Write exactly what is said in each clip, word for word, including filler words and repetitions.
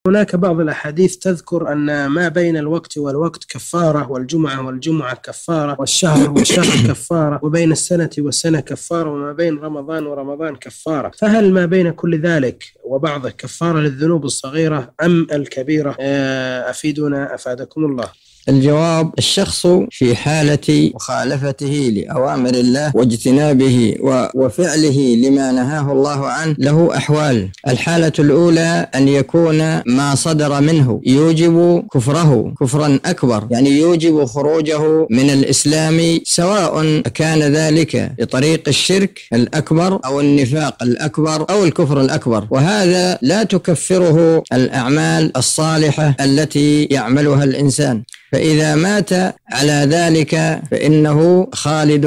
هناك بعض الأحاديث تذكر أن ما بين الوقت والوقت كفارة، والجمعة والجمعة كفارة، والشهر والشهر كفارة، وبين السنة والسنة كفارة، وما بين رمضان ورمضان كفارة. فهل ما بين كل ذلك وبعضه كفارة للذنوب الصغيرة أم الكبيرة؟ أفيدونا أفادكم الله. الجواب: الشخص في حالة مخالفته لأوامر الله واجتنابه وفعله لما نهاه الله عنه له أحوال. الحالة الأولى أن يكون ما صدر منه يوجب كفره كفرا أكبر، يعني يوجب خروجه من الإسلام، سواء كان ذلك بطريق الشرك الأكبر أو النفاق الأكبر أو الكفر الأكبر، وهذا لا تكفره الأعمال الصالحة التي يعملها الإنسان. فإذا مات على ذلك فإنه خالد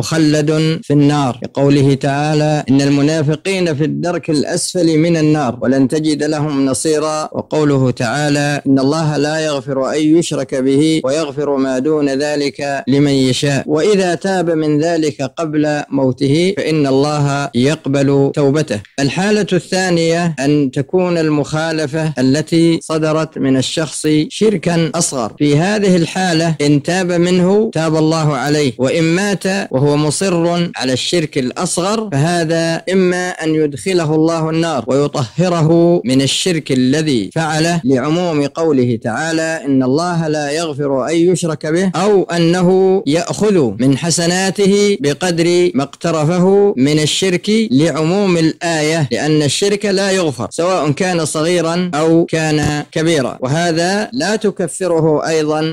مخلد في النار، بقوله تعالى: إن المنافقين في الدرك الأسفل من النار ولن تجد لهم نصيرا. وقوله تعالى: إن الله لا يغفر أن يشرك به ويغفر ما دون ذلك لمن يشاء، وإذا تاب من ذلك قبل موته فإن الله يقبل توبته. الحالة الثانية أن تكون المخالفة التي صدرت من الشخص شركا أصغر. في هذه الحالة إن تاب منه تاب الله عليه، وإن مات وهو مصر على الشرك الأصغر فهذا إما أن يدخله الله النار ويطهره من الشرك الذي فعله، لعموم قوله تعالى: إن الله لا يغفر أن يشرك به، أو أنه يأخذ من حسناته بقدر ما اقترفه من الشرك، لعموم الآية، لأن الشرك لا يغفر سواء كان صغيرا أو كان كبيرا، وهذا لا تكفره أيضا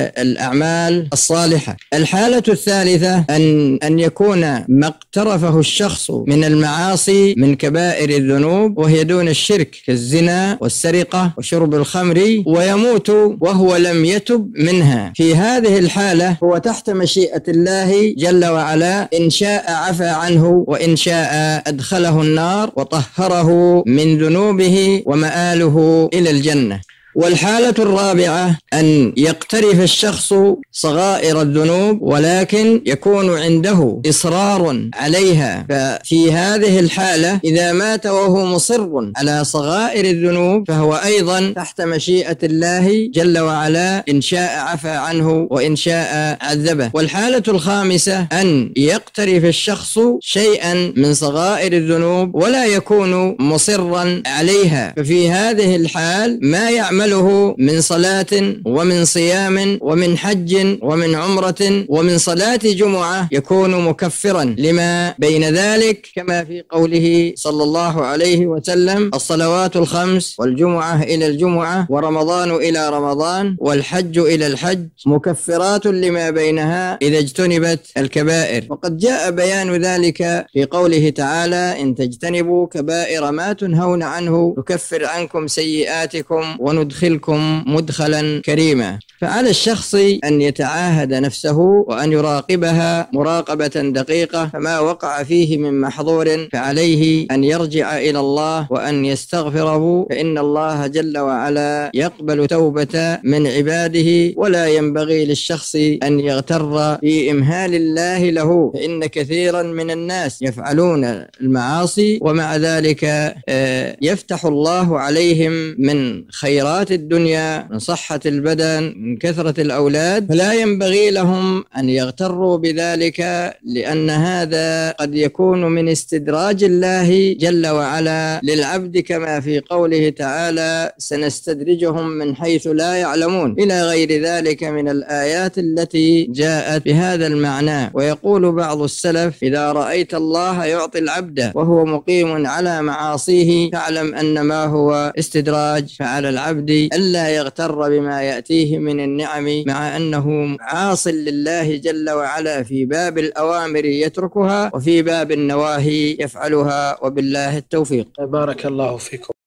الأعمال الصالحة. الحالة الثالثة أن أن يكون ما اقترفه الشخص من المعاصي من كبائر الذنوب وهي دون الشرك، كالزنا والسرقة وشرب الخمر، ويموت وهو لم يتب منها. في هذه الحالة هو تحت مشيئة الله جل وعلا، إن شاء عفى عنه، وإن شاء أدخله النار وطهره من ذنوبه ومآله إلى الجنة. والحالة الرابعة أن يقترف الشخص صغائر الذنوب ولكن يكون عنده إصرار عليها، ففي هذه الحالة إذا مات وهو مصر على صغائر الذنوب فهو أيضا تحت مشيئة الله جل وعلا، إن شاء عفى عنه وإن شاء عذبه. والحالة الخامسة أن يقترف الشخص شيئا من صغائر الذنوب ولا يكون مصرا عليها، ففي هذه الحال ما يعمل من صلاة ومن صيام ومن حج ومن عمرة ومن صلاة جمعة يكون مكفرا لما بين ذلك، كما في قوله صلى الله عليه وسلم: الصلوات الخمس والجمعة إلى الجمعة ورمضان إلى رمضان والحج إلى الحج مكفرات لما بينها إذا اجتنبت الكبائر. وقد جاء بيان ذلك في قوله تعالى: إن تجتنبوا كبائر ما تنهون عنه نكفر عنكم سيئاتكم وندخلكم مدخلا كريما. فعلى الشخص أن يتعاهد نفسه وأن يراقبها مراقبة دقيقة، فما وقع فيه من محظور فعليه أن يرجع إلى الله وأن يستغفره، فإن الله جل وعلا يقبل توبة من عباده، ولا ينبغي للشخص أن يغتر بإمهال الله له، فإن كثيرا من الناس يفعلون المعاصي ومع ذلك يفتح الله عليهم من خيرات الدنيا، من صحة البدن، من كثرة الأولاد، فلا ينبغي لهم أن يغتروا بذلك، لأن هذا قد يكون من استدراج الله جل وعلا للعبد، كما في قوله تعالى: سنستدرجهم من حيث لا يعلمون، إلى غير ذلك من الآيات التي جاءت بهذا المعنى. ويقول بعض السلف: إذا رأيت الله يعطي العبد وهو مقيم على معاصيه فاعلم أن ما هو استدراج، فعلى العبد ألا يغتر بما يأتيه من النعم، مع أنه عاص لله جل وعلا في باب الأوامر يتركها وفي باب النواهي يفعلها، وبالله التوفيق. بارك الله فيكم.